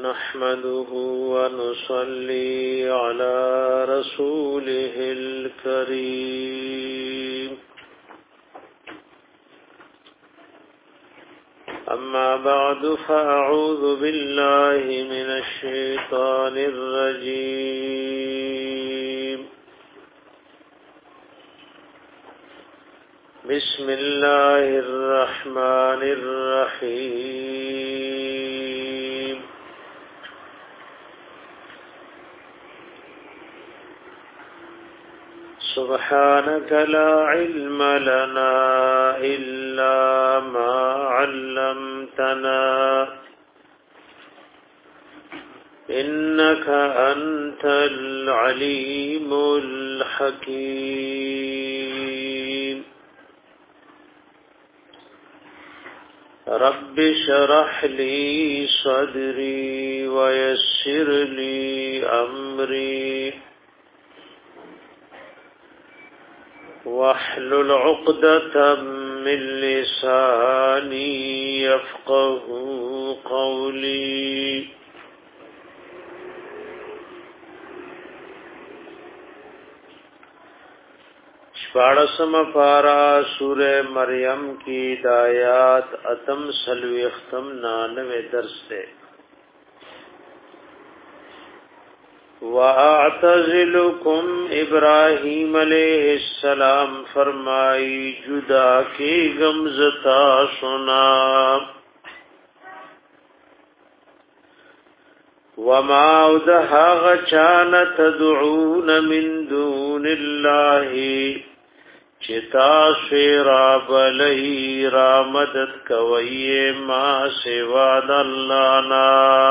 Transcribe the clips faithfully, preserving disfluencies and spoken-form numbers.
نحمده ونصلي على رسوله الكريم أما بعد فأعوذ بالله من الشيطان الرجيم بسم الله الرحمن الرحيم سبحانك لا علم لنا إلا ما علمتنا إنك أنت العليم الحكيم رب شرح لي صدري ويسر لي أمري واحلل عقدة من لساني يفقه قولي شپاڑسم پارا سورہ مریم کی دایات اتم سلوی اختم نانوے درس سے وَأَعْتَزِلُكُمْ ابراہیم علیہ السلام فرمائی جدا کی گمزتا سنا وَمَا اُدَهَا غَچَانَ تَدْعُونَ مِن دُونِ اللَّهِ چتا سیرا بلی را مدد کوئی ما سواد اللہ نا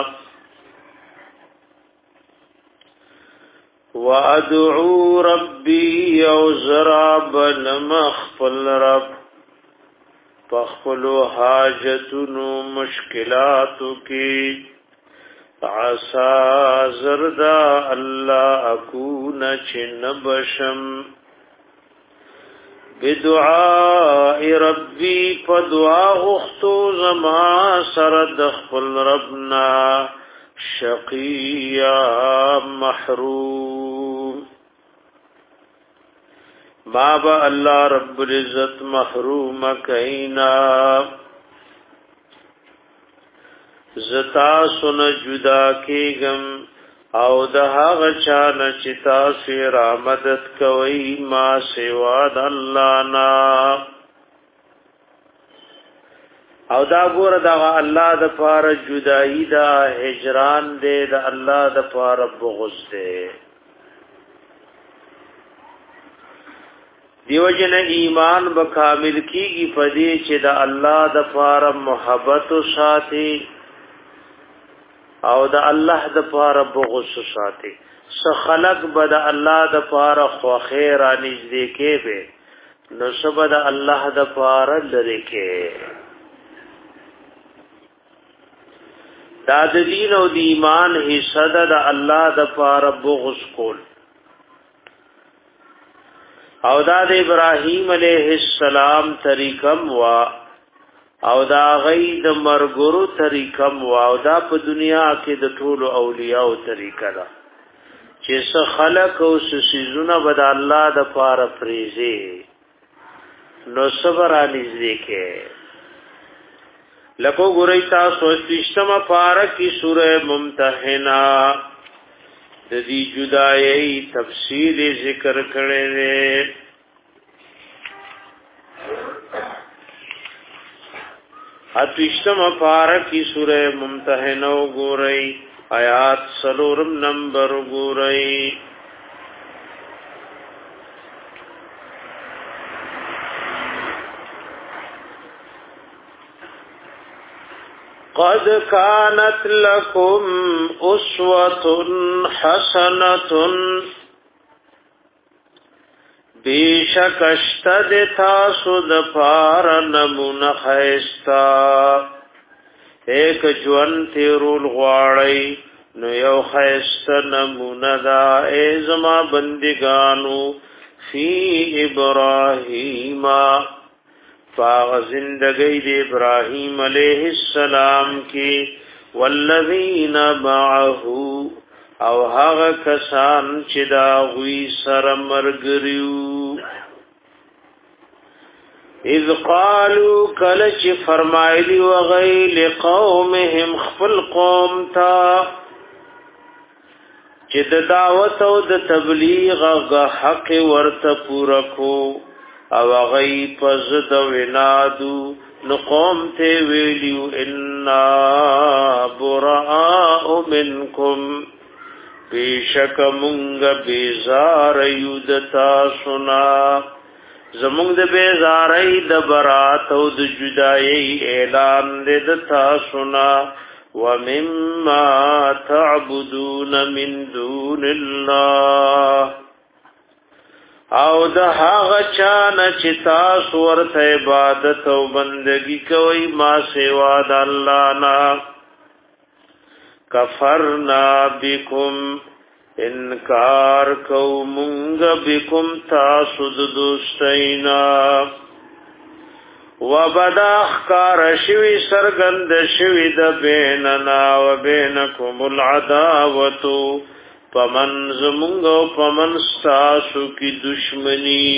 وَأَدْعُو رَبِّي يَوْزَرَابَ نَمَخْفَلْ رَبْ فَخْفَلُ حَاجَتُنُ مُشْكِلَاتُ کی عَسَى زَرْدَا أَلَّا أَكُونَ چِنَبَشَمْ بِدُعَاءِ رَبِّي فَدُعَا غُخْتُ زَمَا سَرَدْ خْفَلْ رَبْنَا شقیہ محروم بابا اللہ رب العزت محروم کئینا زتا سن جدا کیگم او دہا غچان چتا سیرا مدد کوئی ما سواد اللہ نا او دا ګور دا الله د پاره جدائی دا هجران دے دا الله د پاره بغض دے دیو جن ایمان بکامل کیږي پدې چې دا الله د پاره محبت ساتي او دا الله د پاره بغض ساتي س خلق بد الله د پاره خو خیر انځ دې کې به نو سبد الله د پاره لری کې دا د دین او د ایمان حصہ د الله د پاره بغض کول او دا د ابراهیم علیه السلام طریقم وا او دا غي د مرګرو طریقم وا او دا په دنیا کې د ټول اولیاء او طریقه ده چې څه خلق او سيزونه بد الله د پاره فریزي نو صبر انځ کې لکو گوری تاسو استشتم پارکی سورہ ممتحنہ دی جدائی تفصیل ذکر کرے دے اتشتم پارکی سورہ ممتحنہ گوری آیات سلورم نمبر گوری قد كانت لكم أسوة حسنة بیشک اشتد تاسو د پار نمون خیستا ایک جوان تیرول غواړی نو یو خیستا نمون دا ایزما بندگانو فی ابراہیم فاغ زندگی دی ابراہیم علیہ السلام کی والذین معه او هغه کسان چې دا غوی سره مرګریو اذ قالوا کل چې فرمایلی وغی لقومهم خپل قوم تا چې د دعوت او د تبلیغ غ حق ورته پورا کو او غی پزد ونادو نو قوم ته ویلیو انا براء منکم بیشک مونږ بیزار یودتا سنا زمونږ د بیزارۍ د برات او د جدایۍ اعلان دې د تاسو نه ومما تعبدون من دون الله او د هغه چا نه چې تاسو ورته عبادت او بندگی کوي ما سوا د الله نه کفرنا بكم انکار کو مونږ بكم تاسو د دوستینا وبداخ کار شوی سرګند شوی د بیننا و بینکم العداوه پمن زمونږ پمن تاسو کی دشمنی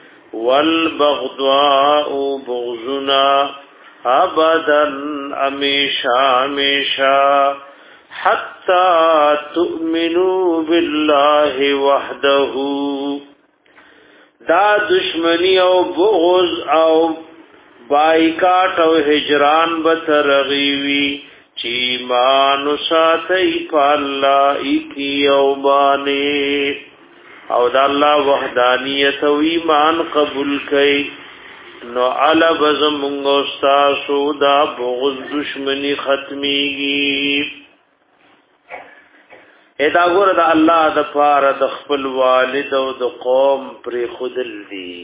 والبغضاء بغضنا ابدا امیشا امیشا حتى تؤمنوا بالله وحده دا دشمنی او بغض او بایکاټ او هجران بترغیوی چی مانو ساتی پا اللہ ایکی او بانی او دا اللہ وحدانیت و ایمان قبول کئی نو علا بزمونگ استاسو دا بغض دشمنی ختمی گی ادا گور دا اللہ دا پار دا خپل والد او دا قوم پری خودل دی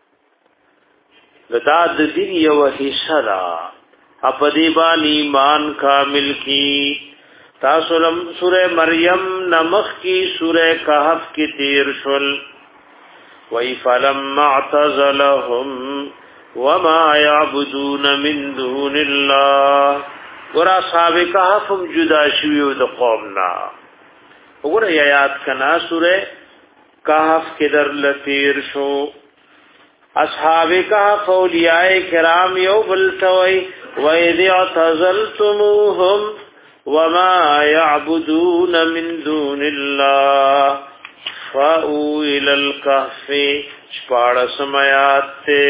دا دا دین یو حصہ دا اپدیبان ایمان کامل کی تاسولم سورہ مریم نمخ کی سورہ کہف کی تیر شل وَإِ فَلَمَّا اعْتَزَلَهُمْ وَمَا يَعْبُدُونَ مِن دُونِ اللَّهِ ورا صحابہ کہفم جدا شویو دا قومنا وګوره آیات کنا سورہ کہف کې در لتیر شو اصحاب کہف اولیاء کرام یو بلتوي وَإِذِ اعْتَزَلْتُمُوهُمْ وَمَا يَعْبُدُونَ مِن دُونِ اللَّهِ فَأْوُوا إِلَى الْكَهْفِ شپاړ سمات ته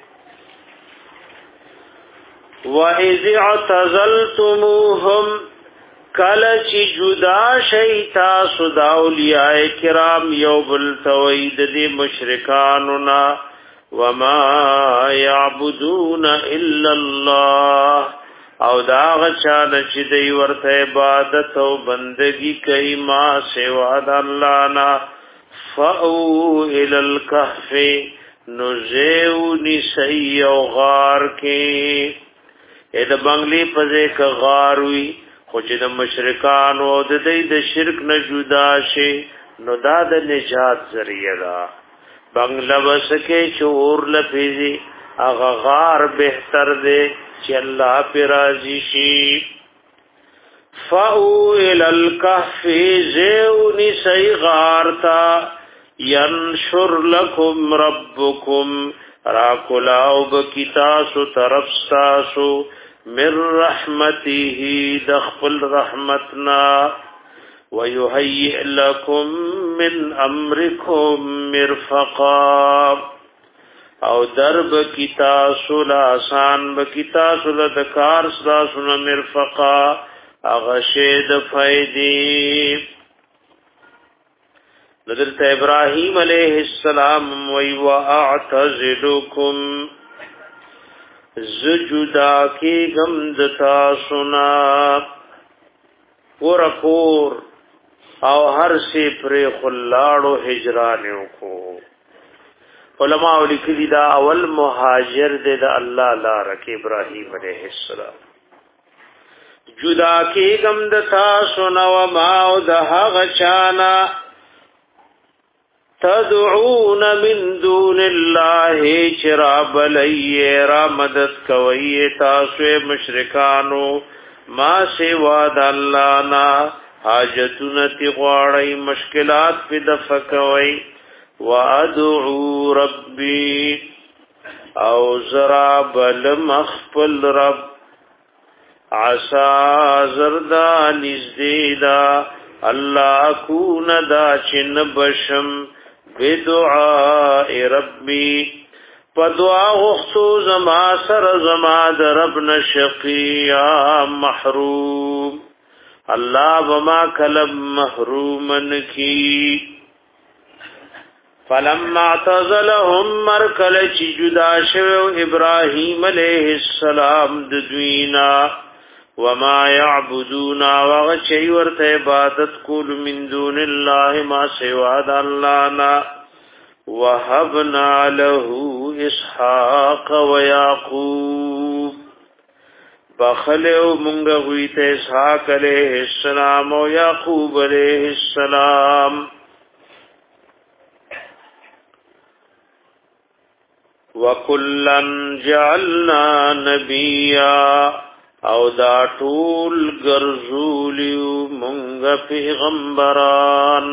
وَإِذِ اعْتَزَلْتُمُوهُمْ کل چی جدا شیطا صدا اولیاء کرام یو بلتوید دی مشرکاننا وما یعبدون الا اللہ او داغ چال چی دی ورت عبادت و بندگی کئی ما سوا دا اللہ نا فأو الى الکحف نزیو نسی او غار کی اید بنگلی پزے کا غاروی خو چې د مشرکان او د دې د شرک نه جدا شي نو دا د نجات ذریعہ ده بنگلا وسکه چور لفظي اغه غار بهتر دی چې الله پر راضي شي فاو الى الكهف زوني صيغارتا ينشر لكم ربكم راکلاو بکتاسو طرفستاسو من رحمته دخل رحمتنا ويهيئ لكم من امركم مرفقا او درب کتاسو لاسان بکتاسو لدکار سلاسونا مرفقا اغشید فیدی حضرت ابراہیم علیہ السلام وی واعتزلکم زجدا کی گمدتا سنا ورکور او هر سی پر خلاړو هجرانو کو علماء لیکلی دا اول مهاجر دے دا الله لار کې ابراهیم علیہ السلام جدا کی گمدتا سنا و ما او دها غچانا تدعون من دون الله چراب لئی را مدد کوئی تاسو مشرکانو ما سوا د الله نا حاجتونه تی غواړی مشکلات په دفقوي وادعو ربي او زرا بل مخفل رب عسى زردا نزدیدا الله کون دا چن بشم بدعاء ربي فدعا غختو زما سر زما در رب نشقیا محروم الله وما کلم محرومن کی فلما اعتزلهم مرکل چی جدا شو ابراهیم علیہ السلام ددوینا وما يعبدون وغچي ورت عبادت کول من دون الله ما سوا د الله نا وهبنا له اسحاق ويعقوب بخلو مونږ غویته اسحاق علیہ السلام او یعقوب علیہ السلام وکلن جعلنا نبیا او دا ټول ګرځولیو مونږ پیغمبران.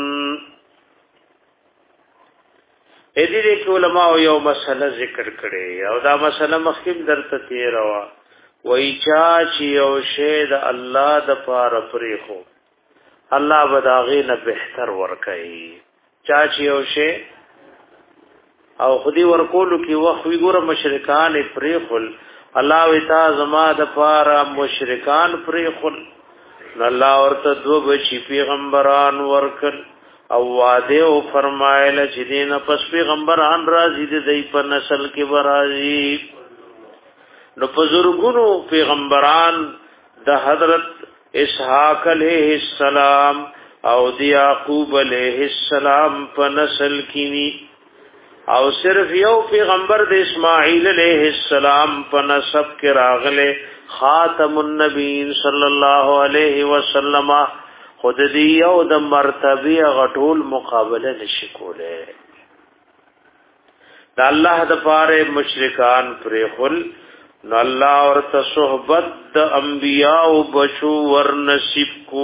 اې دې کې علماء یو مسله ذکر کړي او دا مسله مخکې درته تیروا وای چا چې یو شی د الله د پاره پرې خو الله بداغې نه بهتر ورکړي. چا چې یو شی او خودي ورکولو کې وخت وی ګوره مشرکان پرې خل الله وتا زما د پاره مشرکان پرې خل الله ورته دو بچی پیغمبران ورکل او وعده او فرمایله چې دینه پس پیغمبران راځي د دې په نسل کې برازي. نو بزرګونو پیغمبران د حضرت اسحاق علیہ السلام او د یعقوب علیہ السلام په نسل کې ني او صرف یو پیغمبر د اسماعیل علیہ السلام په نسب کې راغله خاتم النبیین صلی الله علیه وسلم. خود دی یو د مرتبه غټول مقابله نشي کوله. د الله د پاره مشرکان پرې خل نو الله ورته صحبت د انبیاء او بشو ور نصیب کو.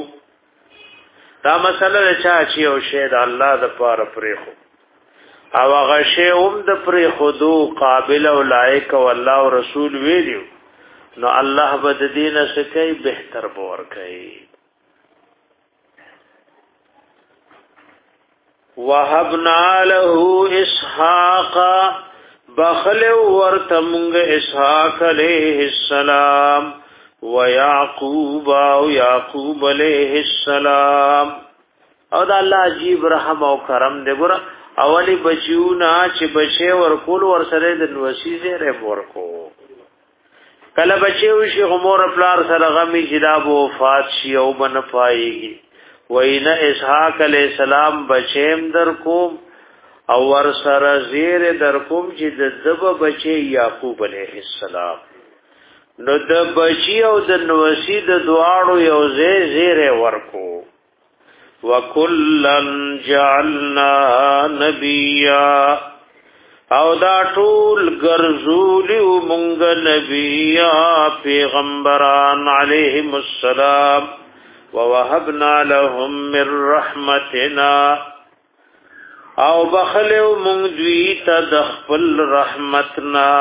دا مسله چا چې او شه د الله د پاره پرې خو او هغه شی هم د پرې خودو قابل او لایق او الله او رسول ویلو نو الله بد دین سکه بهتر بور کوي. وهبنا له اسحاق بخل ورتمغ اسحاق علیہ السلام ويعقوب او يعقوب علیہ السلام. او دا الله عجیب رحم او کرم دې ګره اولی بچیونا چې بچي ورکول ور سره د وسیزه ر ورکو کله بچیو شي غمور پلار سره غمی جداب وفات شي او بن پایږي وینا اسحاق علی السلام بچیم در کوم او ور سره زیر در کوم چې د دب بچي یعقوب علیہ السلام. نو د بچی او د نوسی د دواړو یو زی زیر ورکو. وَكُلًّا جَعَلْنَا نَبِيًّا او دا ټول ګرځولیو مونږ نبیا پیغمبران علیهم السلام ووهبنا لهم من رحمتنا او بخلو مونږ دوی ته د خپل رحمتنا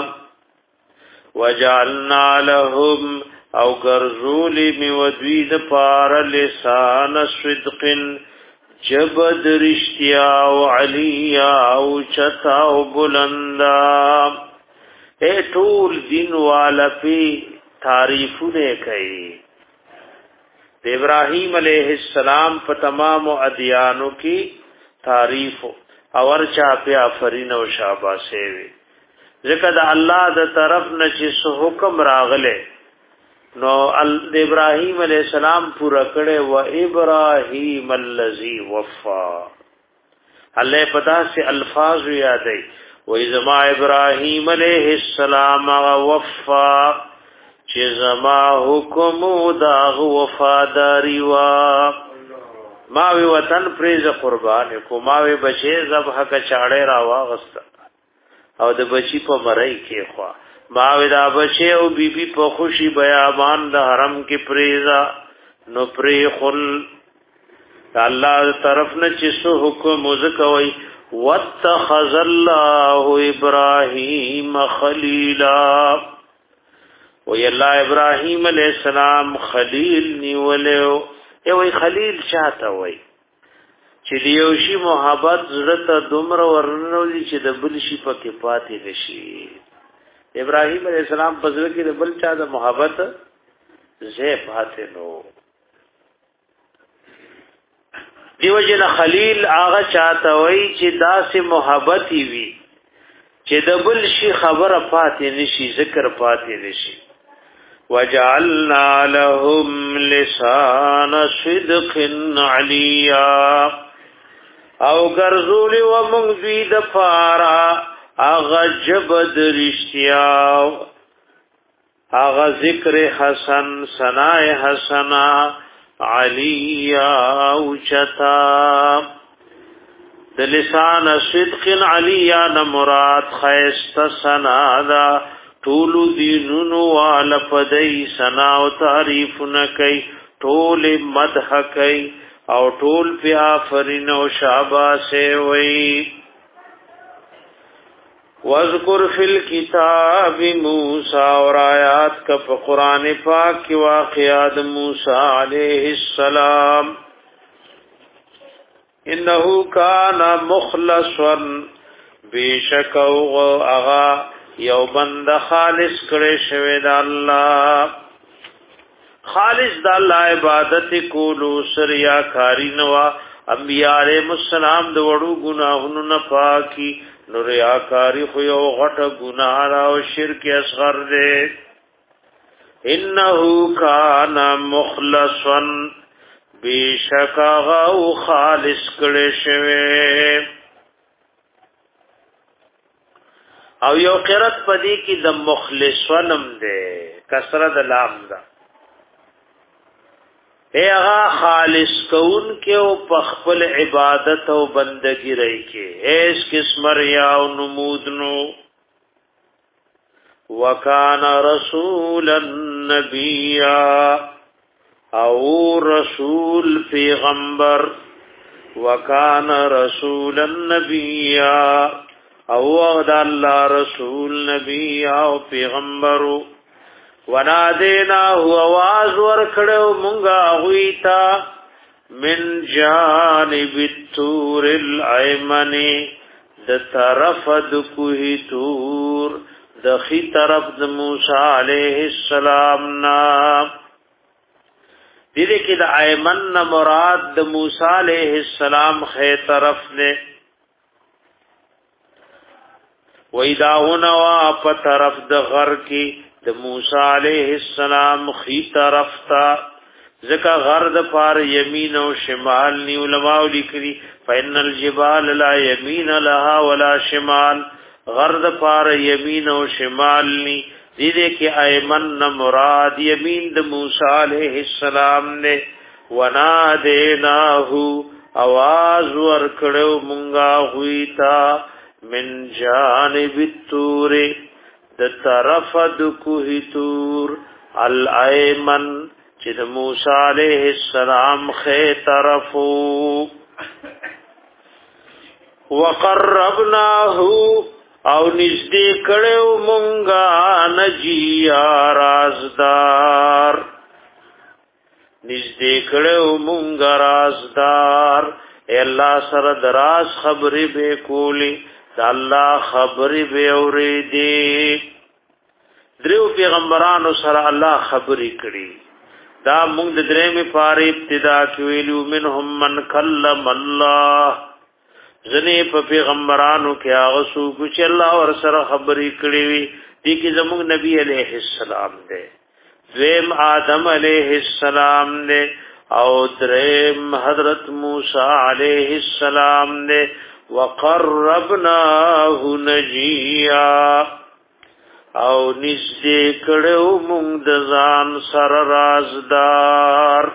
وجعلنا لهم او ګرځولی می ودوی د پار لسان صدق جبد رشتیا او علیا او چتا او بلندا. اے ټول دین والا پی تعریفونه کوي. د ابراهیم علیہ السلام په تمام ادیانو کی تعریف او ورچا په افرین او شاباسه وی ځکه د الله د طرف نه چې حکم راغله نو د ابراهیم علیہ السلام پورا کړي و ابراهیم الذی وفا. الله پتا سے الفاظ یادای و ازما ابراهیم علیہ السلام وفا چې زما حکم دا وفاداری وا ما وی وطن پریز قربان کو ما وی بچي ذبح کا چاړه را واغست او د بچی په مړی کې خوا ما ودا بچي او بیبي په خوشي بیابان د حرم کې پریزا نو پری خل الله طرف نه چې سو حکم وزکوي واتخذ الله ابراهيم خليلا وی الله ابراهيم عليه السلام خلیل نیولیو ای وی خلیل چاته وی چې دیوشي محبت زړه دومره ورنولي چې د بل شي پکې پاتې نشي ابراهيم عليه السلام په ځل کې د بل چا د محبت زه پاتې نو دیو جن خلیل هغه چاته وی چې داسې محبت وي چې د بل شي خبره پاتې نشي ذکر پاتې نشي وجعلنا لهم لسان صدق عليا او ګرځولي و موږ دوی د پارا اغه جبد رشتیا اغه ذکر حسن ثناء حسنا عليا او چتا د لسان صدق عليا نه مراد خیست ثنا دا ټول دینونو والا پدای ثنا او تعریف نکي ټول مدح کوي او ټول په آفرین او شاباسه وي واذکر فی الكتاب موسی اور آیات کا قرآن پاک کی واقعات موسی علیہ السلام انه کان مخلصا بیشک او اغا یو بند خالص کړي شوی د الله خالص د الله عبادت کولو سریا کاری نوا انبیاء علیهم السلام د وړو ګناهونو نه پاکي نور یا کاری خو یو غټه ګناه را او شرک اصغر دې انه کان مخلصا بیشک او خالص کړي شوی او یو قرات پدې کې د مخلصونم ده کسره د لام ده اے هغه خالص کون کې او په خپل عبادت او بندګي رہی کې ایس قسم ریا او نمود نو وکانا رسولا نبیا او رسول پیغمبر وکانا رسولا نبیا او د الله رسول نبی او پیغمبرو ونادینا هو आवाज ور کړو مونږه غویتا من جانب التور الایمن د طرف د کوه تور د خي طرف د موسی علیہ السلام نا دې کې د ایمن مراد د موسی علیہ السلام خې طرف نه ویداونا په طرف د غر کې د موسی علیہ السلام خي طرف تا ځکه غر د پار یمین او شمال نی علماء لیکلي فإن الجبال لا يمين لها ولا شمال غر د پار یمین او شمال نی دې کې ایمن مراد یمین د موسی علیہ السلام نے ونادیناه आवाज ور کړو مونږه ہویتا من جانب التور د طرف د کوه تور الایمن چې د موسی علیہ السلام خې طرفو وقربناه او نږدې کړو مونږه نجیا رازدار نږدې کړو مونږه رازدار الله سره دراز خبرې به کولی دا الله خبرې به اورېدې درو پیغمبرانو سره الله خبرې کړې دا موږ د درېمې پاره ابتدا کې ویلو منهم من کلم الله ځنې په پیغمبرانو کې هغه څوک چې الله ور سره خبرې کړې وي دي کې زموږ نبی عليه السلام دی دویم آدم علیہ السلام نے او دریم حضرت موسی علیہ السلام نے وقربناه نجیا او نږدې کړو موږ د ځان سره رازدار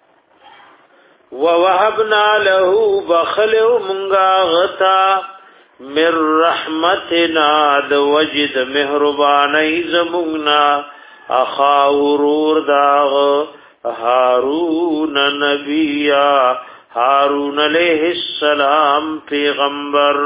ووهبنا له بخلو موږ غتا من رحمتنا د وجد مهربانی زمونگنا اخا ورور داغ هارون نبیا هارون علیہ السلام پیغمبر.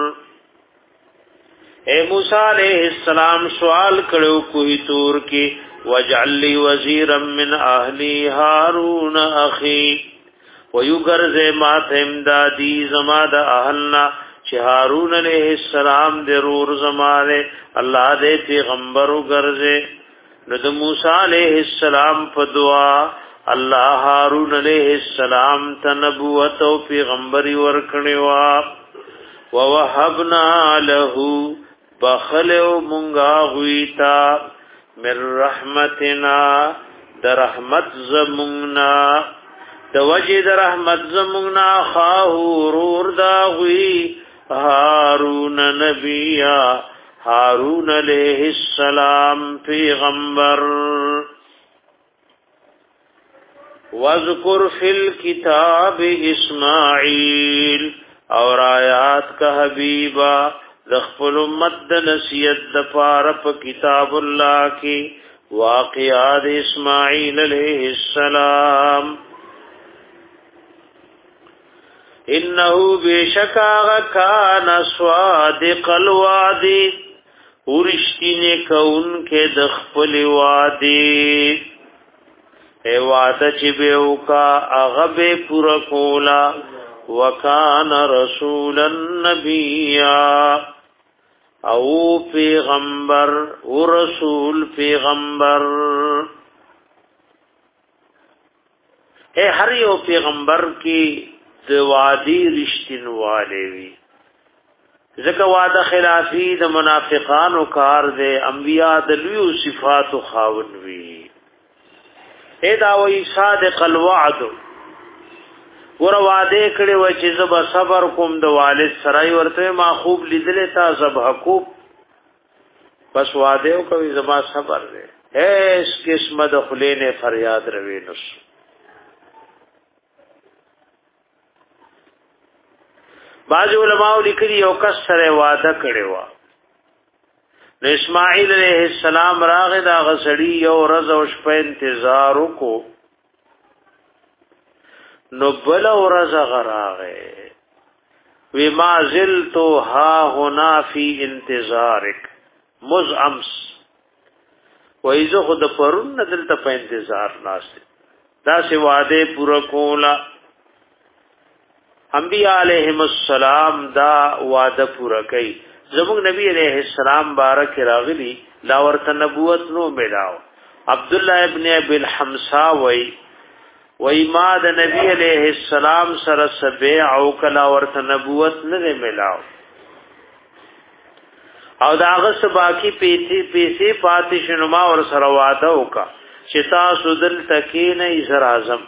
اے موسیٰ علیہ السلام سوال کرو کوئی تور کی وجعل لی وزیرا من اہلی هارون اخی ویگرز مات امدادی زماد اہلنا چه هارون علیہ السلام درور زمانے اللہ دے پیغمبر گرزے. ند موسیٰ علیہ السلام فدعا اللہ هارون علیہ السلام تنبوت و پیغمبری ورکنوا ووهبنا له بخلو منگا غویتا من رحمتنا در رحمت زمونگنا د وجه د رحمت زمونگنا خواهو رور دا غوی هارون نبیا هارون علیہ السلام پیغمبر. وذکر فی الکتاب اسماعیل اور آیات کا حبیبا دخل امت نصیحت دپار پا کتاب اللہ کی واقعات اسماعیل علیہ السلام. انہو بیشکاغ کان صادق الوعدی ورشتین کون کے دخل وعدی اے وعدہ چی بیوکا اغب پورا کولا وکان رسولا نبیا او پیغمبر او رسول پیغمبر. اے ہر یو پیغمبر کی وعدی رشتین والے وی ذکر وعدہ خلافی د منافقانو کار دے انبیاء دلویو صفات خاون وی. اے داوی صادق الوعد ور وعده کړي و چې زب صبر کوم د والد سره ورته ما خوب لیدلې تا زب حقوق بس وعده کوي زما صبر دې اس قسمه د خلینه فریاد روي نس. بعض علماء لیکلي یو کس سره وعده کړي و نو اسماعیل علیہ السلام راغ دا غسړی یو ورځ او شپه انتظار وکړو نو بل ورځ غراغه وی ما زلتو ها هنا فی انتظارک مز امس وایزه خود پرون دلته په انتظار ناشته دا سی وعده پورا کولا. انبیاء علیہم السلام دا وعده پورا کړي. زموږ نبی علیہ السلام بارک راغلی لا ورته نبوت نو ملاو. عبد الله ابن ابي الحمصا وای وای ما د نبی علیہ السلام سره سبع او کلا ورته نبوت نه ملاو او دا غس باقی پیسې پیسې پاتې شنما ور سره وعده وکا چې تاسو دل تکینه ایزر اعظم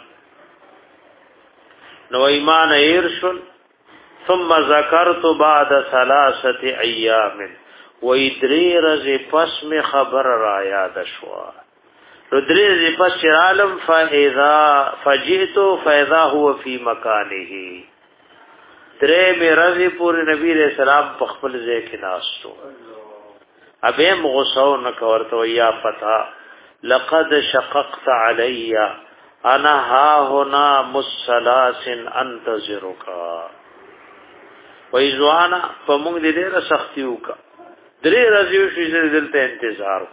نو ایمان ایرشن ثم ذکرت بعد ثلاثه ایام و ادری رز پس میں خبر را یاد شوا ادری رز پس عالم فاذا فجئت فاذا هو فی مکانه درې میں رز پور نبی علیہ السلام په خپل ځای کې ناستو ابه مغصو نکورته یا پتا لقد شققت علی انا ها هنا مسلاس انتظرک وای زوانا په موږ دې ډېر سختي وکا درې ورځې شې دلته انتظار.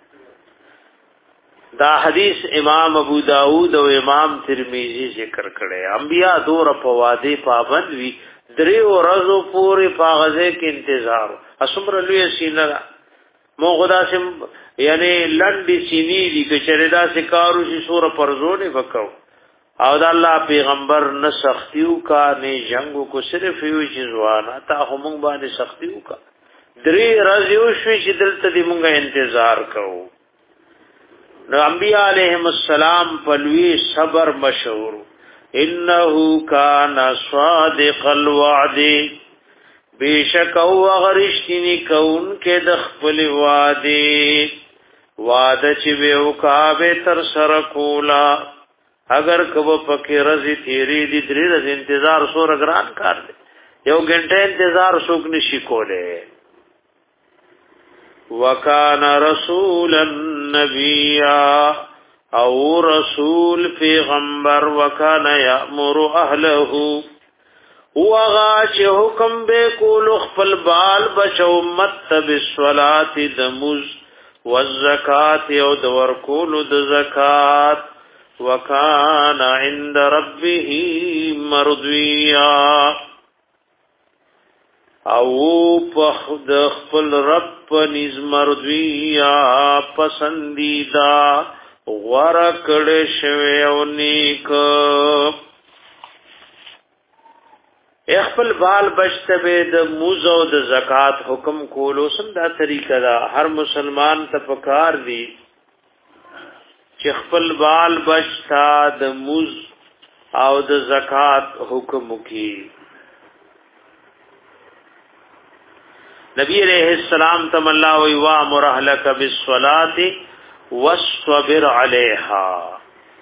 دا حدیث امام ابو داود او امام ترمذی ذکر کړي انبیاء دور په وادي پابند وی درې ورځې پورې پاغزه کې انتظار اسمر لوی سینه مو خدا سم یعنی لنډي سینې دي چې چردا سکارو شي سور پرزونه وکاو او د الله پیغمبر نه سختیو کا نه جنگو کو صرف یو چیزوانا تا هم باندې سختیو کا درې راځو شوي چې دلته دې مونږه انتظار کوو. نو انبیاء علیهم السلام په لوی صبر مشهور انه کان صادق الوعد بیشک او غرشتنی کون کې د خپل وعده وعده چې ویو کاوه تر سره کولا اگر کبه پکې رزي تیری دي درې رز انتظار سور غران کار دي یو غنټه انتظار څوک نشي کوله. وکانا رسولا نبیا او رسول پیغمبر وکانا یامر اهله وغا چې حکم به کول خپل بال بچو مت بالصلات دمز والزکات او د ورکول د زکات وکانا عند ربه مرضیا او په خپل رب نس مرضیا پسندیدا ورکړ شوی او نیک خپل بال بچته د موزو د زکات حکم کولو سم دا طریقه دا هر مسلمان ته پکار دی چې خپل بال بچتا د موز او د زکات حکم وکي. نبی علیہ السلام تم اللہ وی وامر اہلک بالصلاة واصطبر علیہا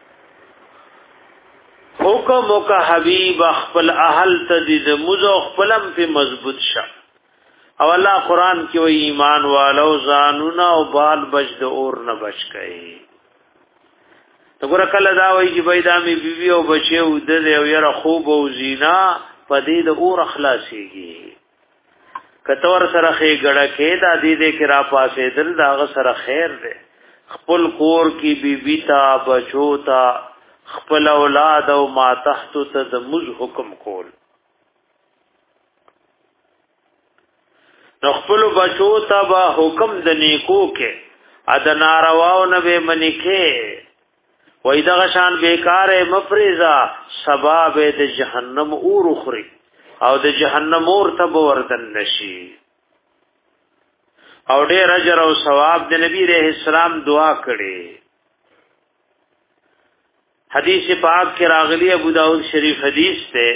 حکم کا حبیب خپل اهل تدید مزو خپلم په مضبوط شه او الله قران کې وی ایمان والو زانونا او بال بچ د اور نه بچ کړي. وګوره کله دا وی چې بيدامي بیبي او بچو د یو یره خوب او زینا پدې د اور اخلاصيږي. کتور سره خې ګړه کې دا دې دې کې را پاسې دل دا سره خیر ده. خپل کور کې بیبي تا بچو تا خپل اولاد او ما تحت ته د مز حکم کول. نو خپل بچو ته با حکم د نیکو کې اد نارواو نه به منکه وای دغه شان بیکار مفرزا سبب د جهنم اور خوري او د جهنم اور ته وردن نشي. او ډېر اجر او ثواب د نبی رحم السلام دعا کړي. حدیث پاک کے راغلی ابو داؤد شریف حدیث تے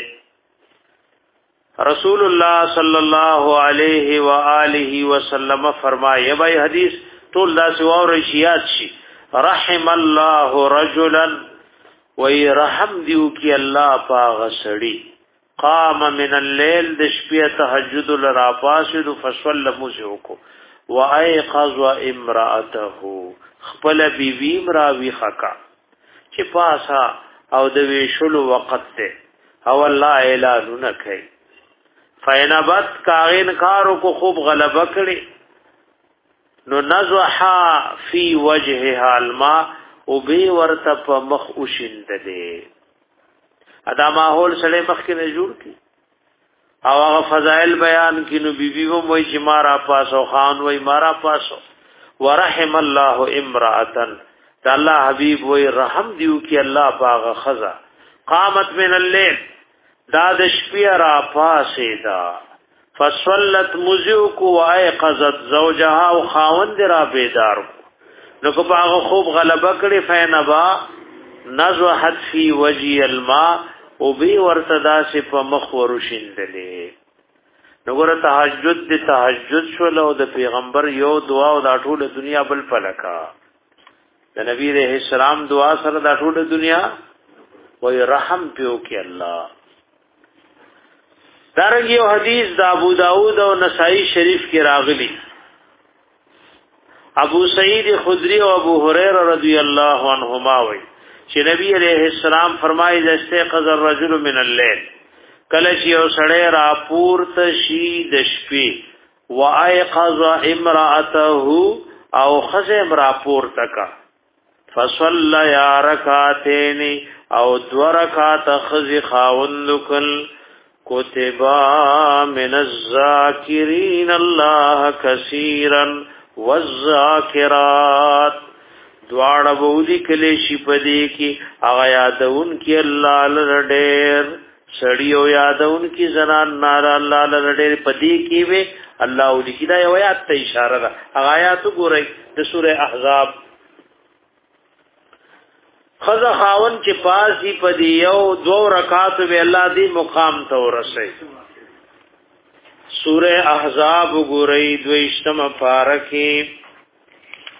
رسول اللہ صلی اللہ علیہ وآلہ وسلم فرمائے بھائی حدیث طول دا سوا رشیات شی رحم اللہ رجلا وی رحم دیو کی اللہ پاغ سڑی قام من اللیل دشپی تحجد لرا پاسد فصول مزیو کو وائقظ و امرأته خپل بیویم راوی خکا چې پاسا او د ویشلو وخت ته او الله اعلان نکي فینبت کاغین کارو کو خوب غلبه کړي نو نزحا فی وجهها الماء او به ورته په مخ وشیندلې ادا ماحول سره مخ کې نه جوړ کی او هغه فضائل بیان کینو بیبي وو وای چې مارا پاسو خان وای مارا پاسو ورحم الله امراتن دا الله حبیب وی رحم دیو کی الله باغ خزا قامت من الليل دا د شپې را پاسې دا فصلت مزیوک و ایقظت زوجها او خاوند را بیدار نو کو باغ خوب غلبه کړي فینبا نزحت فی وجی الماء او بی ورتدا سے په مخ ورشندلې. نو ګره تهجد د تهجد شول او د پیغمبر یو دعا او د ټول دنیا بل فلکا د نبی رحم السلام دعا سره د ټول دنیا وای رحم پیو کې الله. دارنګ یو حدیث د ابو داود او نسائی شریف کې راغلی ابو سعید خدری او ابو هريره رضی الله عنهما وای چې نبی علیہ السلام فرمایي د استيقظ الرجل من الليل کله چې یو سړی را پورته شي د شپې وایقظ امراته او خزم را پورته کا فصلى يا ركعتين او دو رکعات خذ خاوندکل کتبا من الذاکرین الله کثیرا والذاکرات دواړه بودی کلی شي پدې کې هغه یادون کې الله لړډېر سړیو یادون کې زنان نار الله لړډېر پدې کې وي الله ولې دا یو آیات ته اشاره ده. هغه آیات ګورئ د سوره احزاب خذ خاون چې پاسی پدې یو دو رکعات به الله دې مقام ته ورسي. سوره احزاب ګورئ دویشتم پارکه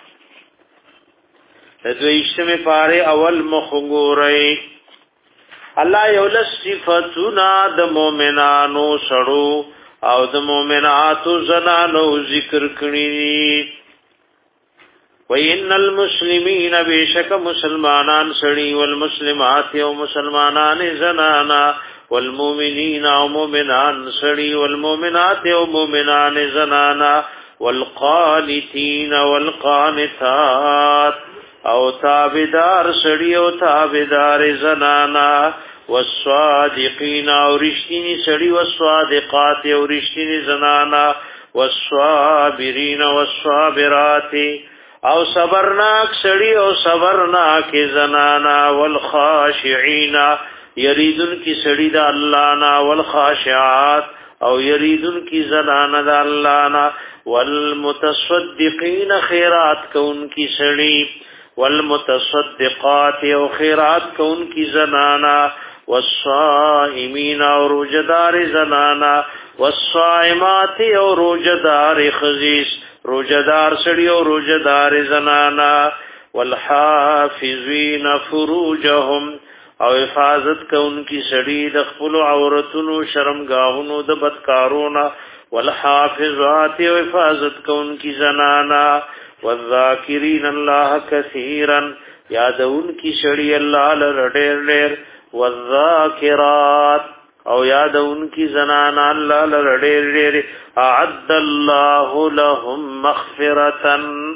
دویشتم پاره اول مخ ګورئ الله یو لس صفاتنا د مؤمنانو سړو او د مؤمناتو زنانو ذکر کړی. وَإِنَّ الْمُسْلِمِينَ بِشَكَ مُسلمانان سړي والمسلمات او مسلمانان زنانا والمؤمنین او مؤمنان سړي والمؤمنات او مؤمنان زنانا والقانتين والقانتات او تابدار سړي او تابدار زنانا والصادقین او رشتینی سړي والصادقات او رشتینی زنانا والصابرین والصابرات او صبرناک سړي او صبرناک زنانا والخاشعين یریدن کی سړي د الله نا والخاشعات او یریدن کی زنانا د الله نا والمتصدقین خیرات کون کی سړي والمتصدقات او خیرات کون کی زنانا والصائمین او روزدار زنانا والصائمات او روزدار خزیس روزدار سړي او روزدار زنانا والحافظین فروجهم او حفاظت کوونکی سړي د خپل عورتونو شرمګاهونو د بدکارونو والحافظات او حفاظت کوونکی زنانا والذاکرین الله کثیرا یادون کی سړي الله لړ ډېر والذاکرات او یادون کی زنانا الله لړ ډېر اعد الله لهم مغفرتا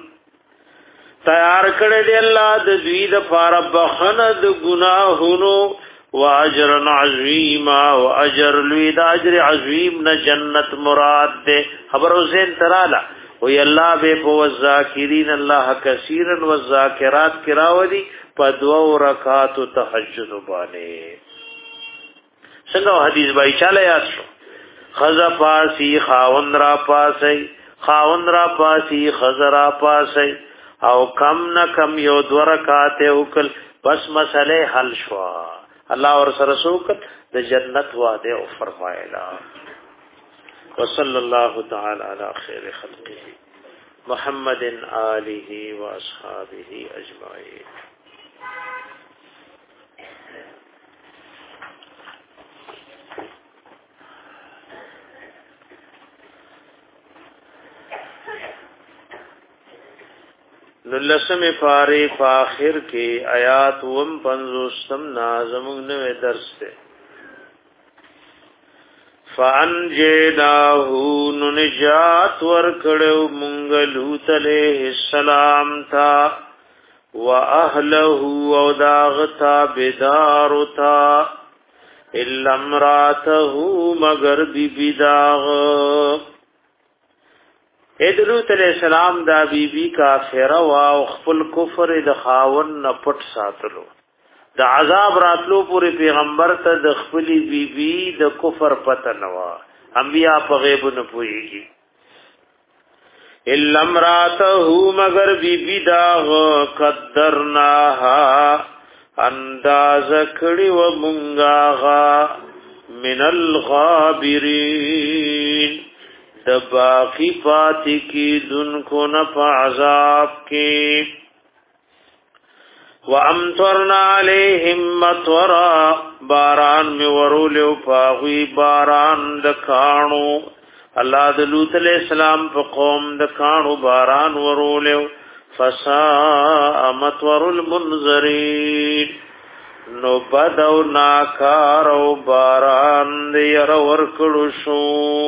تیار کړی دی الله د دوی د پاره بخنه د ګناهونو واجر عظیما واجر لوی د اجر عظیم نه جنت مراد ده. خبرو زین تراله وی الله به په ذاکرین الله کثیرا والذاکرات کراودی په دوه رکعات تهجد باندې. څنګه حدیث بای چاله یاد شو خزا پاسی خاون را پاسی خاون را پاسی خزرا پاسی او کم نہ کم یو دو رکعات وکل بس مسئلے حل شوا. الله اور سره سوکت د جنت وعده او فرمایلا. وصلی الله تعالی علی خیر خلقه محمد آله و اصحابہ اجمعین. نلسم پاری په آخر کې آیات وم پنځوستم نازمون نوې درس ته فانجیناه نجات ور کړو مونږ لوط علیہ السلام تا واهله او داغتا بدار تا الا امراته مگر بی بداغ ادلوت علیہ السلام دا بی بی کافره او خپل کفر د خاون نه پټ ساتلو د عذاب راتلو پورې پیغمبر ته د خپل بی بی د کفر پته نوا انبیا په غیب نه پويږي. الا امراته مگر بی بی دا قدرناها انداز کړي و مونږه من الغابرین د باقی پاتی کی دن کو نف عذاب کی وامطرنا علیہم مطورا باران می ورولو پاغوی باران دکانو اللہ د لوط علیہ السلام په قوم دکانو باران ورولو فساء مطور المنذرین نو بدو ناکارو باران دیر ورکڑو شو.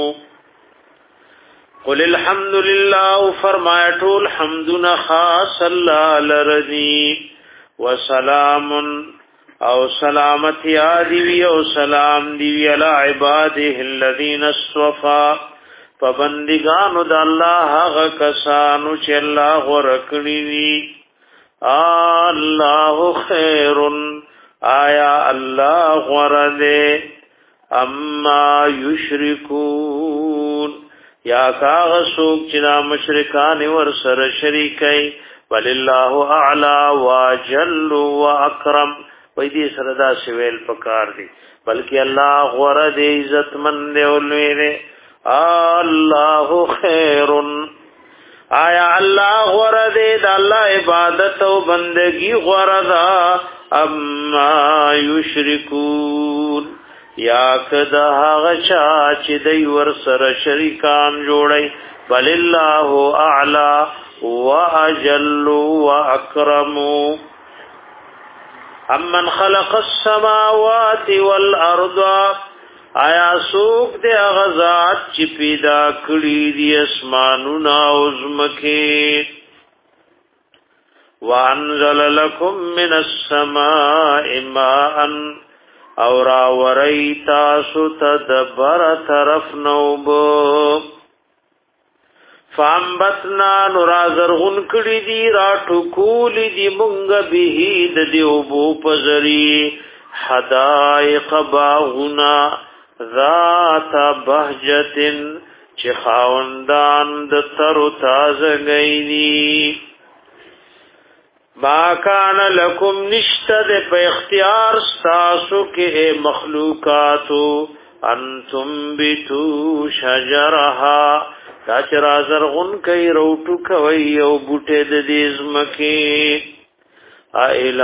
قل الحمد لله فرمایا ټول حمدنا خاص الله لرضی وسلام او سلامت دی او سلام دی علی عباده الذین اصطفى فبندگانو د الله هغه کسانو چې الله ورکړي وی. الله خیر آیا الله غرده اما یشرکون یا کاغ سوک چنا مشرکان ور سر شریکای ولله اعلا واجل واکرم وې دې سره دا سویل پکار دی بلکې الله غره دې عزت مند او لوی الله خیر آیا الله غره دې د الله عبادت او بندگی غره دا اما یشرکون یا کدا غچا چې دی ور سره شریکان جوړي بل الله اعلى واجل واکرم امن خلق السماوات والارض آیا سوک دے غزات چی پیدا کړی دی اسمانونا او زمکه وانزل لكم من السماء ماء اور اوریتا ستدبر طرف نوب فامبتنا نرازرغن کړی دی راټو کولی دی مونږ به د دیوبو پزری حدائق باغنا ذات بهجتن چې خاوندان د تر تازه غیدی ما کان لکم نشتد په اختیار تاسو کې مخلوقاتو انتم بتو شجرها دا چې رازرغون کوي روټو کوي او بوټه د دې زمکه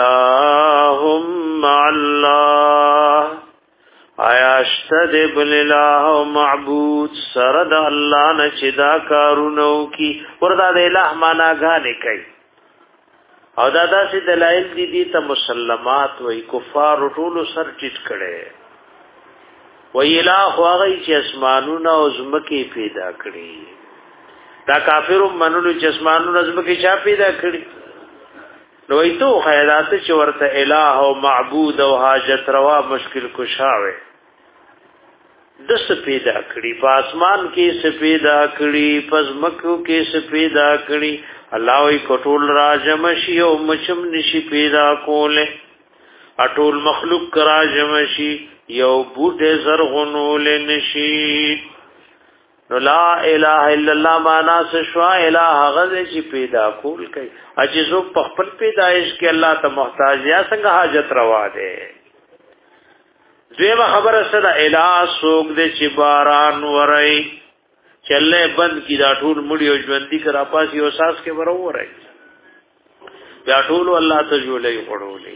الہم الله آیا اشتد بل الہ معبود سرد الله نه چې دا کارونو کی وردا د الہ معنا غانې کوي او دا داسې دلایل دي دي ته مسلمات وای کفار ټول سر ټیټ کړي وای الہ هغه چې اسمانونه او زمکه پیدا کړي دا کافرو منلو چې اسمانونه او زمکه چا پیدا کړي نو ایتو خیرات چې ورته الہ او معبود او حاجت روا مشکل کشاوه دس پیدا کړي په اسمان کې څه پیدا کړي پس مکو کې څه پیدا کړي الله وی کټول راجمشي او مچم نشي پیدا کوله اټول مخلوق راجمشي یو بوټه زرغونول نشي نو لا اله الا الله معنا سشوا الہ غزه چې پیدا کول کوي اجزو په خپل پیدائش کې الله ته محتاج یا څنګه حاجت روا ده دیمه خبره سره الہ سوق دې چې باران ورای چلې بند کی دا ټول مړی او ژوندۍ کرا پاس یو ساس کې ورو ورای دا ټول الله ته جوړې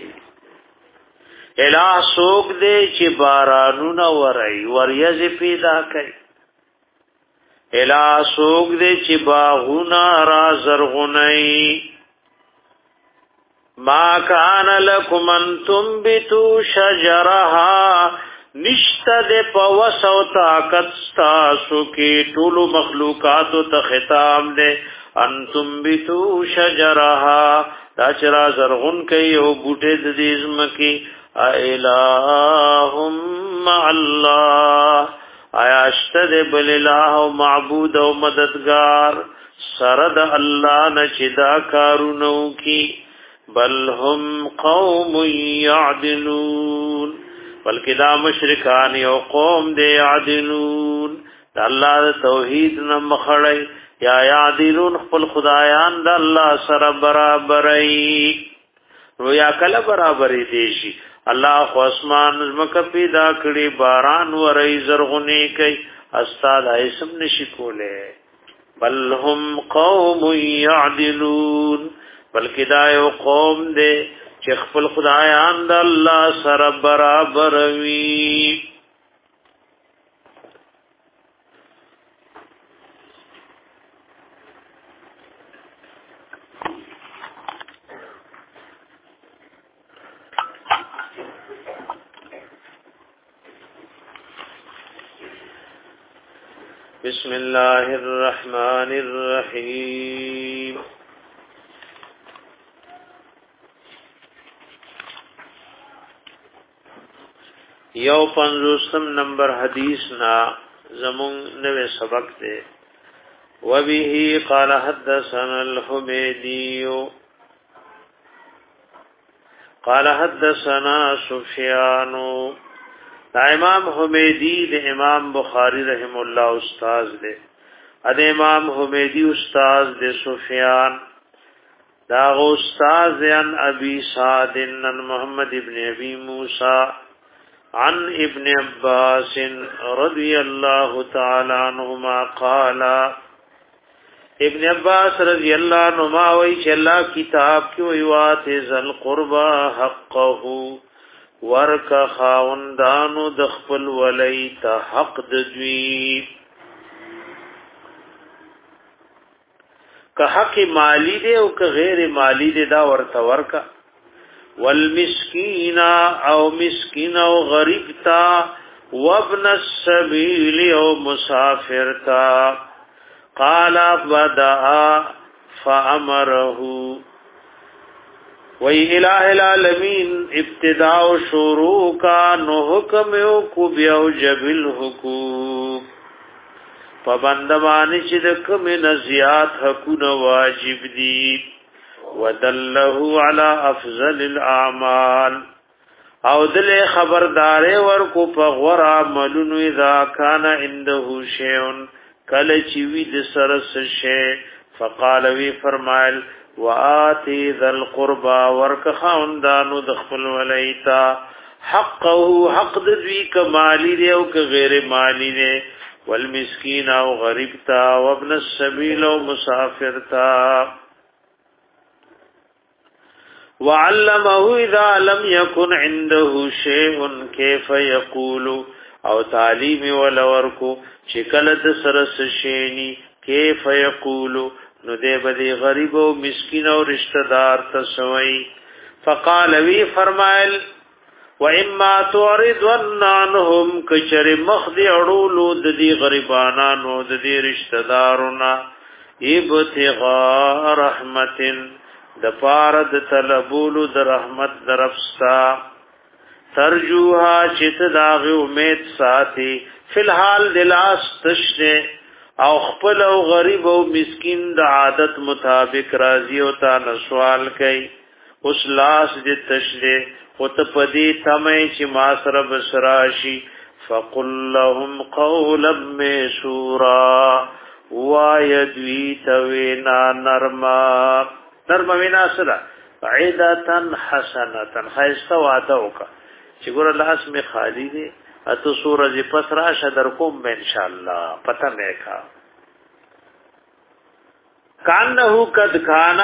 وړولې الہ سوق دې چې بارانونه ورای وریځ پیدا کوي الہ سوق دې چې باغونه را زرغونای ما کان لکم انتم بتو شجرها نشتد پوسو طاقت ستاسو کی ټولو مخلوقاتو ته خطاب دے انتم بتو شجرها دا چرا زرغن کئی او بوٹے ددیزم کی الہم اللہ آیا اشتد بل الہ و معبود و مددگار سرد اللہ نچدا کارونو کی بل هم قوم یعدلون بلکہ دا مشرکان یو قوم دے یعدلون دا اللہ توحید نم خڑی یا یعدلون خپل خدایان دا اللہ سر برابری رو یا کل برابری دیشی اللہ خو اسمان مکہ پیدا کری باران ورئی زرغنی کئی استاد ایسم نشی کولے بل هم قوم یعدلون بلکہ دا یو قوم دے چې خپل خدایان د الله سره برابر وي بسم الله الرحمن الرحیم یو پنځوسم نمبر حدیث نا زمون نوے سبق دے وبه قال حدثنا الحميدي قال حدثنا سفيان دا امام حمیدی د امام بخاری رحم الله استاد دے اد امام حمیدی استاد دے سفیان دا استاد ان ابي سعد ان محمد ابن ابي موسى عن ابن عباس رضی اللہ تعالی عنہما قال ابن عباس رضی اللہ عنہما وی چې الله کتاب کې وی واته ذل قربا حقه ورک خاوندانو د خپل ولی ته حق د دوی که حق مالی دی او که غیر مالی دی دا ورته ورکا والمسکین او مسکین او غریب تا وابن السبیل او مسافر تا قال بدأ فأمره وی الہ العالمین ابتداء شروع کا نو حکم کو بیو جبل حقوق فبندبانی چی دکم نزیات حقون واجب دی ودله علی افضل الاعمال او دل خبردار ورکو پغور عملون اذا کان عنده شیعن کل چوی د سرس شی فقال وی فرمایل واتی ذل قربا ورک خاندانو د خپل ولیتا حقه حق د دوی کمالی دی او که غیر مالی دی والمسکین او غریب تا وابن السبیل او مسافر تا وعلمه اذا لم يكن عنده شيء كيف يقول او تعلیم ولورکو چکل د سرس شینی کیف یقولو نو دے بدی غریب و مسکین و رشتہ دار تسوئی فقال وی فرمائل و اما تعرض عنهم کچر مخد اڑولو ددی غریبانانو ددی رشتہ دارنا ابتغاء رحمت دپارد طلبولو در رحمت درفستا ترجوها چت داغ امید ساتي فی الحال دلاس تشنے او خپل او غریب او مسکین د عادت مطابق راضی او تا نسوال کئ اس لاس د تشنے او ته پدی تمه چې ما سره بسراشی فقل لهم قولا میسورا وایدوی توینا نرما نرما وینا سره عیدتن حسنتن خیسته وعده وکړه چې ګور لاس می خالی دی اته سورج پس راشه در کوم ان شاء الله پتہ مې کا کانه قد کان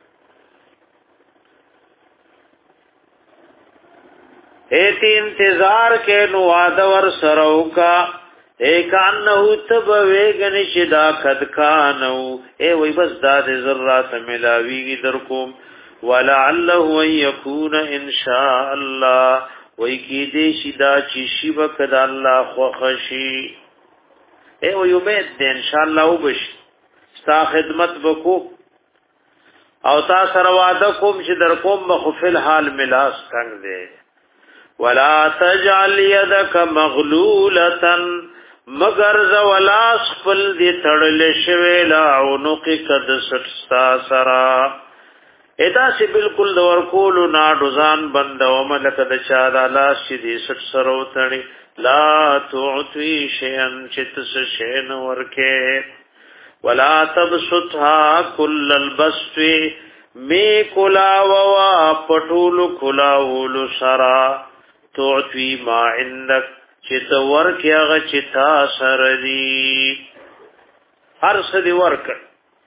ایتی انتظار کې نو وعده ور سرو کا اے کانه تب ویګن شدا قد کانو اے وای بس داد ذرات ملاوی در کوم ولعله ان يكون ان شاء الله وای کی دې شدا چې شی وکد الله خو خشي اے و امید دې ان شاء الله وبش ستا خدمت وکو او تا سره وعده کوم چې در کوم بخفل حال ملاس څنګه دې ولا تجعل يدك مغلوله مگر ز ولا خپل دې تړل شوی لا عنق قد ستا سرا ادا سی بالکل د ورکول نا دزان بند او ملک د چا د الله شي دې سټ سرو تني لا تعطي شيئا چتس شين ورکه ولا تبسطها كل البسط می کلا وا پټول کلا ول سرا تعطي ما عندك چت ورکه غ چتا سردي هر څه دی ورکه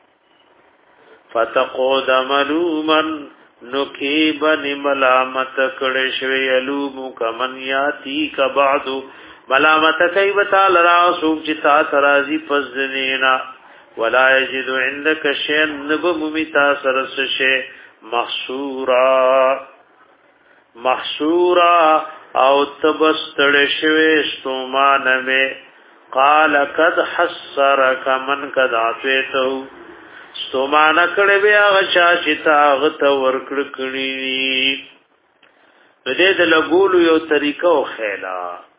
فتقود ملوما نکیبن ملامت کړه شوی علوم کمن یاتی کا بعد ملامت کوي وتعال را سوم چې تا ترازی پزنینا ولا یجد عندك شيئا نبمتا سرس شی محصورا محصورا او تبستړ شوی استومانه قال قد حسرك من قد عطيته ستومانه کړه بیا غچا چې تا غته ورکړ کړی دې د لګولو یو طریقو خیلا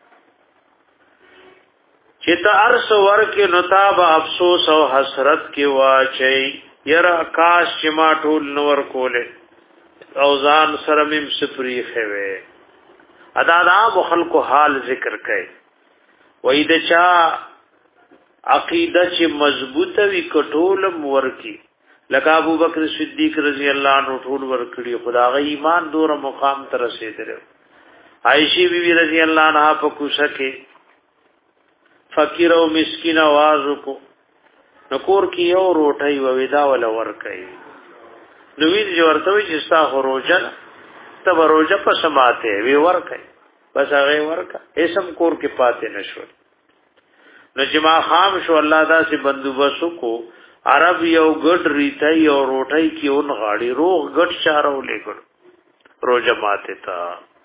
چې تا ارس ورکه نتاب افسوس او حسرت کې واچي ير آکاش چې ما ټول نور کوله او ځان سره مم سپری خوي ادا دا خلکو حال ذکر کړي وې د چا عقیده چې مضبوطه وي کټول ورکی لکه ابو بکر صدیق رضی الله عنه ټول ورکړي خدای ایمان دور مقام ته رسیدل عائشہ بی بی رضی الله عنها په کوڅه کې فقیر او مسکین आवाज کو نکور کی یو روټي و ودا ول ور کوي نو وی جو ورته چې ستا روزه ته روزه په سماته وی ور کوي بس هغه ورکا اسم کور کې پاتې نشو نو جما خام شو الله دا سي بندوبس کو عرب یو ګډ ریتای او روټي کې اون غاړي روغ ګډ چارو لګړ روزه ماته تا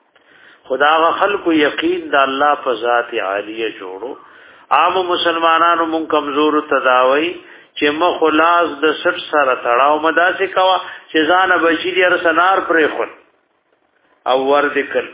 خدا غ خلق یقین د الله په ذات عالیه جوړو عام مسلمانانو مون کمزور تداوی چې مخ خلاص د سټ سره تړاو مداسه کوا چې ځان بشیر ير سنار پرې خل او ور ذکر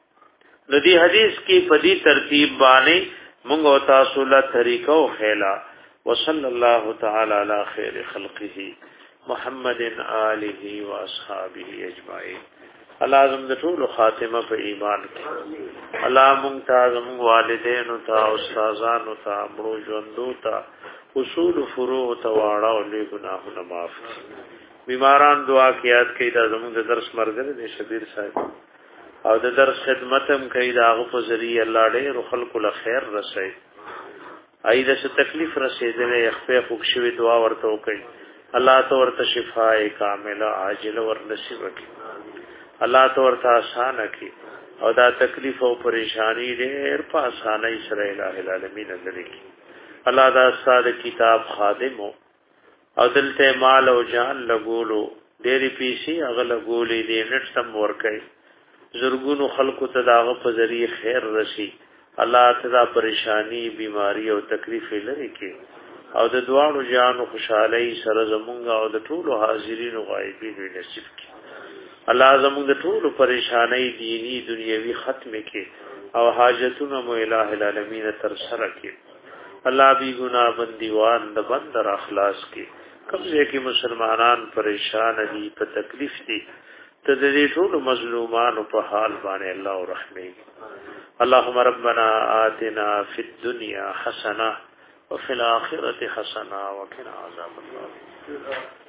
د دې حدیث کې په دې ترتیب باندې مونږ او تاسو له طریقو خیلا وصلی الله تعالی علی خیر خلقه محمد آله و اصحابہ اجمعین الله اعظم د ټول خاتمه په ایمان کې الله ممتاز مون والدین او تا استادانو ته مړو ژوندو ته اصول فروع ته واړه او لوی ګناهونه معاف بیماران دعا کیات کوي دا زموږ د درس مرګ دې شبیر صاحب او د درس خدمتم کوي دا غو په ذریعہ الله دې خلق له خیر رسي اېدا څه تکلیف رسیدلې اخفه خوشوي دعا ورته کوي الله تو ورته شفاء کامله عاجله ور نصیب کړي الله تو ورته آسان کړي او دا تکلیف او پریشانی ډېر په آسانۍ سره الٰه العالمین لري الله دا ساده کتاب خادم او دلته مال او جان لګولو ډېری پیسي هغه لګولې دې نت سم ور کوي زرګونو خلقو ته داغه په ذریعہ خیر رسی الله تعالی پریشانی بیماری او تکلیف لري کې او د دعاو جانو خوشحالي سره زمونږ او د ټولو حاضرینو غایبین نصیب کړي الله زموږ د ټولو پریشانای دینی دنیوي ختم کې او حاجتونو مو الٰه العالمین تر سره کې الله بی ګناه بندیوان د بندر اخلاص کې کمزې کې مسلمانان پریشان دي په تکلیف دي ته دې ټولو مظلومانو په حال باندې الله رحمه اللهم ربنا آتنا فی الدنيا حسنه وفي الاخره حسنه وقنا عذاب النار